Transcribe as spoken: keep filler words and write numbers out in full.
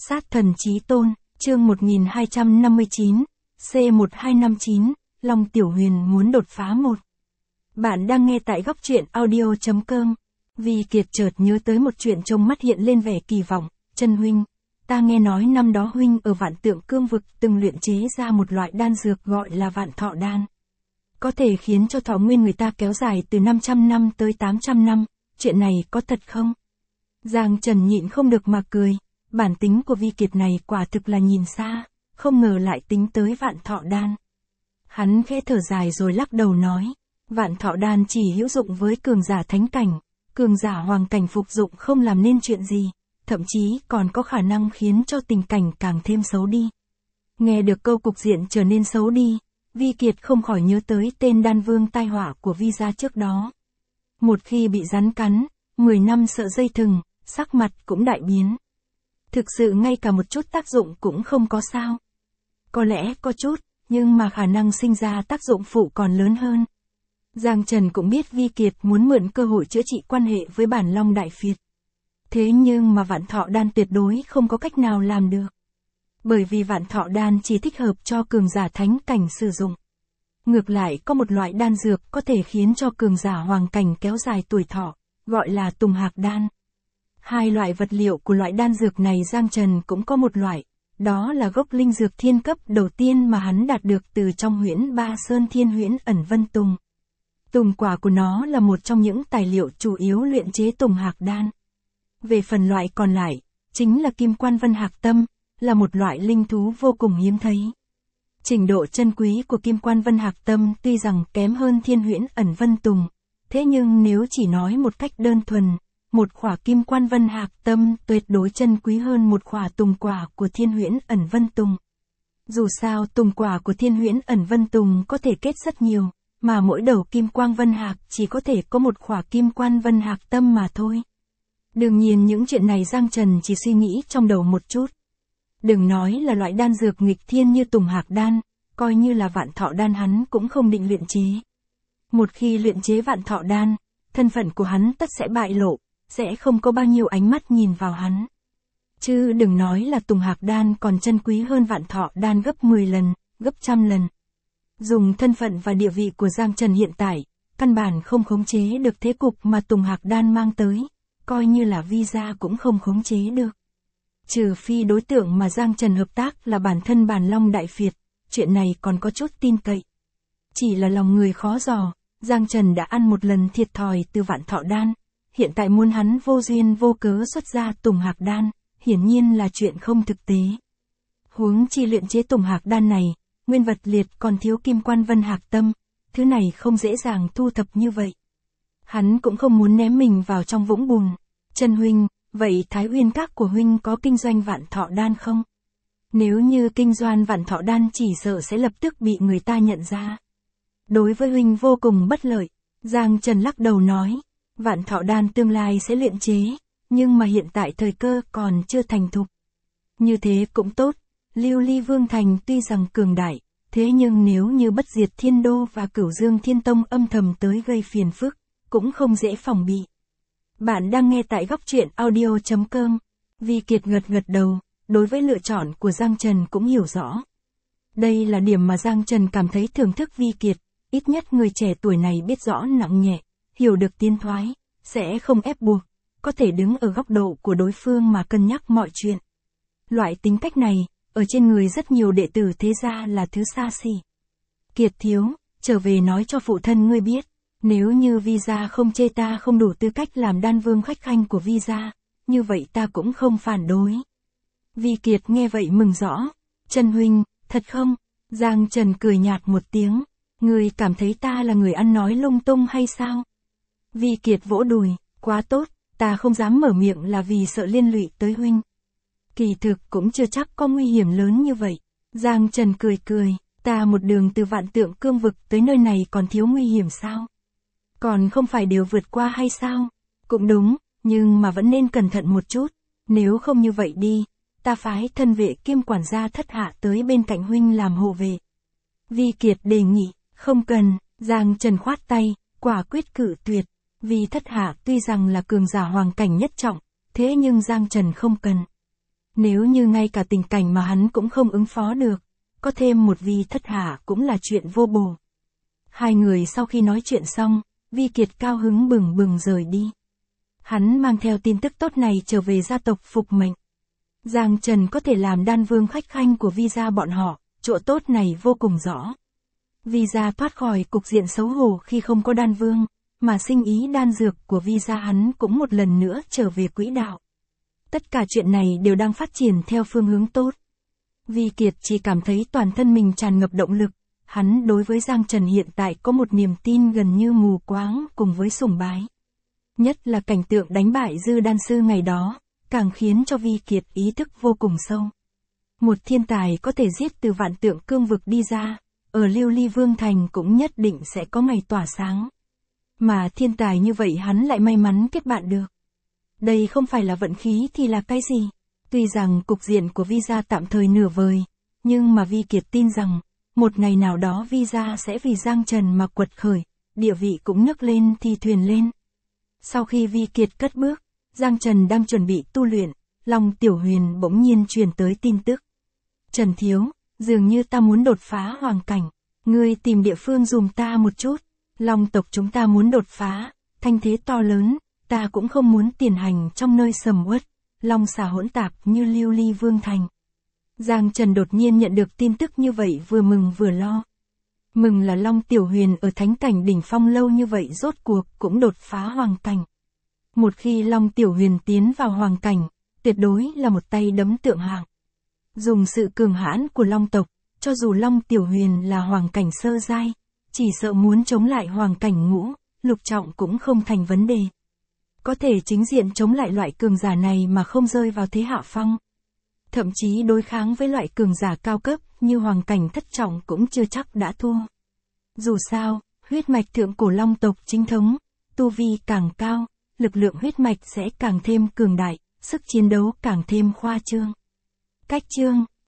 Sát thần chí tôn, chương một nghìn hai trăm năm mươi chín, C một hai năm chín, Long Tiểu Huyền muốn đột phá một. Bạn đang nghe tại góc truyện audio chấm com. Vi Kiệt chợt nhớ tới một chuyện trong mắt hiện lên vẻ kỳ vọng. Chân huynh, ta nghe nói năm đó huynh ở Vạn Tượng Cương vực từng luyện chế ra một loại đan dược gọi là Vạn Thọ Đan. Có thể khiến cho thọ nguyên người ta kéo dài từ năm trăm năm tới tám trăm năm, chuyện này có thật không? Giang Trần nhịn không được mà cười, bản tính của Vi Kiệt này quả thực là nhìn xa, không ngờ lại tính tới Vạn Thọ Đan. Hắn khẽ thở dài rồi lắc đầu nói, Vạn Thọ Đan chỉ hữu dụng với cường giả thánh cảnh, cường giả hoàng cảnh phục dụng không làm nên chuyện gì, thậm chí còn có khả năng khiến cho tình cảnh càng thêm xấu đi. Nghe được câu cục diện trở nên xấu đi, Vi Kiệt không khỏi nhớ tới tên đan vương tai họa của Vi gia trước đó. Một khi bị rắn cắn, mười năm sợ dây thừng, sắc mặt cũng đại biến. Thực sự ngay cả một chút tác dụng cũng không có sao. Có lẽ có chút, nhưng mà khả năng sinh ra tác dụng phụ còn lớn hơn. Giang Trần cũng biết Vi Kiệt muốn mượn cơ hội chữa trị quan hệ với bản Long Đại Phiệt. Thế nhưng mà Vạn Thọ Đan tuyệt đối không có cách nào làm được. Bởi vì Vạn Thọ Đan chỉ thích hợp cho cường giả thánh cảnh sử dụng. Ngược lại có một loại đan dược có thể khiến cho cường giả hoàng cảnh kéo dài tuổi thọ, gọi là Tùng Hạc Đan. Hai loại vật liệu của loại đan dược này Giang Trần cũng có một loại, đó là gốc linh dược thiên cấp đầu tiên mà hắn đạt được từ trong huyễn Ba Sơn Thiên Huyễn Ẩn Vân Tùng. Tùng quả của nó là một trong những tài liệu chủ yếu luyện chế Tùng Hạc Đan. Về phần loại còn lại, chính là Kim Quan Vân Hạc Tâm, là một loại linh thú vô cùng hiếm thấy. Trình độ chân quý của Kim Quan Vân Hạc Tâm tuy rằng kém hơn Thiên Huyễn Ẩn Vân Tùng, thế nhưng nếu chỉ nói một cách đơn thuần, một khỏa Kim Quan Vân Hạc Tâm tuyệt đối chân quý hơn một khỏa Tùng quả của Thiên Huyễn Ẩn Vân Tùng. Dù sao Tùng quả của Thiên Huyễn Ẩn Vân Tùng có thể kết rất nhiều, mà mỗi đầu Kim Quang Vân Hạc chỉ có thể có một khỏa Kim Quan Vân Hạc Tâm mà thôi. Đương nhiên những chuyện này Giang Trần chỉ suy nghĩ trong đầu một chút. Đừng nói là loại đan dược nghịch thiên như Tùng Hạc Đan, coi như là Vạn Thọ Đan hắn cũng không định luyện chế. Một khi luyện chế Vạn Thọ Đan, thân phận của hắn tất sẽ bại lộ, sẽ không có bao nhiêu ánh mắt nhìn vào hắn. Chứ đừng nói là Tùng Hạc Đan còn chân quý hơn Vạn Thọ Đan gấp mười lần, gấp trăm lần. Dùng thân phận và địa vị của Giang Trần hiện tại, căn bản không khống chế được thế cục mà Tùng Hạc Đan mang tới, coi như là Vi gia cũng không khống chế được. Trừ phi đối tượng mà Giang Trần hợp tác là bản thân bản Long Đại Phiệt, chuyện này còn có chút tin cậy. Chỉ là lòng người khó dò, Giang Trần đã ăn một lần thiệt thòi từ Vạn Thọ Đan, hiện tại muốn hắn vô duyên vô cớ xuất ra Tùng Hạc Đan, hiển nhiên là chuyện không thực tế. Huống chi luyện chế Tùng Hạc Đan này, nguyên vật liệt còn thiếu Kim Quan Vân Hạc Tâm, thứ này không dễ dàng thu thập như vậy. Hắn cũng không muốn ném mình vào trong vũng bùn. Chân huynh, vậy Thái Uyên Các của huynh có kinh doanh Vạn Thọ Đan không? Nếu như kinh doanh Vạn Thọ Đan chỉ sợ sẽ lập tức bị người ta nhận ra. Đối với huynh vô cùng bất lợi, Giang Trần lắc đầu nói, Vạn Thọ Đan tương lai sẽ luyện chế, nhưng mà hiện tại thời cơ còn chưa thành thục. Như thế cũng tốt, Lưu Ly Vương Thành tuy rằng cường đại, thế nhưng nếu như Bất Diệt Thiên Đô và Cửu Dương Thiên Tông âm thầm tới gây phiền phức, cũng không dễ phòng bị. Bạn đang nghe tại góc truyện audio chấm com. Vi Kiệt gật gật đầu, đối với lựa chọn của Giang Trần cũng hiểu rõ. Đây là điểm mà Giang Trần cảm thấy thưởng thức Vi Kiệt, ít nhất người trẻ tuổi này biết rõ nặng nhẹ, hiểu được tiến thoái, sẽ không ép buộc, có thể đứng ở góc độ của đối phương mà cân nhắc mọi chuyện. Loại tính cách này, ở trên người rất nhiều đệ tử thế gia là thứ xa xỉ. Kiệt thiếu, trở về nói cho phụ thân ngươi biết, nếu như Vi gia không chê ta không đủ tư cách làm đan vương khách khanh của Vi gia, như vậy ta cũng không phản đối. Vi Kiệt nghe vậy mừng rõ, Trần huynh, thật không? Giang Trần cười nhạt một tiếng, ngươi cảm thấy ta là người ăn nói lung tung hay sao? Vi Kiệt vỗ đùi, quá tốt, ta không dám mở miệng là vì sợ liên lụy tới huynh. Kỳ thực cũng chưa chắc có nguy hiểm lớn như vậy. Giang Trần cười cười, ta một đường từ Vạn Tượng Cương vực tới nơi này còn thiếu nguy hiểm sao? Còn không phải đều vượt qua hay sao? Cũng đúng, nhưng mà vẫn nên cẩn thận một chút, nếu không như vậy đi, ta phái thân vệ Kim quản gia Thất Hạ tới bên cạnh huynh làm hộ vệ. Vi Kiệt đề nghị, không cần, Giang Trần khoát tay, quả quyết cự tuyệt, vì Thất Hạ tuy rằng là cường giả hoàng cảnh nhất trọng, thế nhưng Giang Trần không cần. Nếu như ngay cả tình cảnh mà hắn cũng không ứng phó được, có thêm một Vi thất hạ cũng là chuyện vô bổ. Hai người sau khi nói chuyện xong, Vi Kiệt cao hứng bừng bừng rời đi. Hắn mang theo tin tức tốt này trở về gia tộc phục mệnh. Giang Trần có thể làm đan vương khách khanh của Vi gia bọn họ, chỗ tốt này vô cùng rõ. Vi gia thoát khỏi cục diện xấu hổ khi không có đan vương, mà sinh ý đan dược của Vi gia hắn cũng một lần nữa trở về quỹ đạo. Tất cả chuyện này đều đang phát triển theo phương hướng tốt. Vi Kiệt chỉ cảm thấy toàn thân mình tràn ngập động lực, hắn đối với Giang Trần hiện tại có một niềm tin gần như mù quáng cùng với sùng bái. Nhất là cảnh tượng đánh bại Dư đan sư ngày đó, càng khiến cho Vi Kiệt ý thức vô cùng sâu. Một thiên tài có thể giết từ vạn tượng cương vực đi ra, ở Lưu Ly Vương Thành cũng nhất định sẽ có ngày tỏa sáng. Mà thiên tài như vậy hắn lại may mắn kết bạn được. Đây không phải là vận khí thì là cái gì? Tuy rằng cục diện của Vi gia tạm thời nửa vời, nhưng mà Vi Kiệt tin rằng, một ngày nào đó Vi gia sẽ vì Giang Trần mà quật khởi, địa vị cũng nức lên thì thuyền lên. Sau khi Vi Kiệt cất bước, Giang Trần đang chuẩn bị tu luyện, Long Tiểu Huyền bỗng nhiên truyền tới tin tức. Trần Thiếu, dường như ta muốn đột phá hoàng cảnh, ngươi tìm địa phương dùm ta một chút. Long tộc chúng ta muốn đột phá, thanh thế to lớn, ta cũng không muốn tiền hành trong nơi sầm uất, long xà hỗn tạp như Lưu Ly Vương Thành. Giang Trần đột nhiên nhận được tin tức như vậy vừa mừng vừa lo. Mừng là Long Tiểu Huyền ở thánh cảnh đỉnh phong lâu như vậy rốt cuộc cũng đột phá hoàng cảnh. Một khi Long Tiểu Huyền tiến vào hoàng cảnh, tuyệt đối là một tay đấm tượng hạng. Dùng sự cường hãn của Long tộc, cho dù Long Tiểu Huyền là hoàng cảnh sơ giai, chỉ sợ muốn chống lại hoàng cảnh ngũ, lục trọng cũng không thành vấn đề. Có thể chính diện chống lại loại cường giả này mà không rơi vào thế hạ phong. Thậm chí đối kháng với loại cường giả cao cấp như hoàng cảnh thất trọng cũng chưa chắc đã thua. Dù sao, huyết mạch thượng cổ Long tộc chính thống, tu vi càng cao, lực lượng huyết mạch sẽ càng thêm cường đại, sức chiến đấu càng thêm khoa trương. Cách chương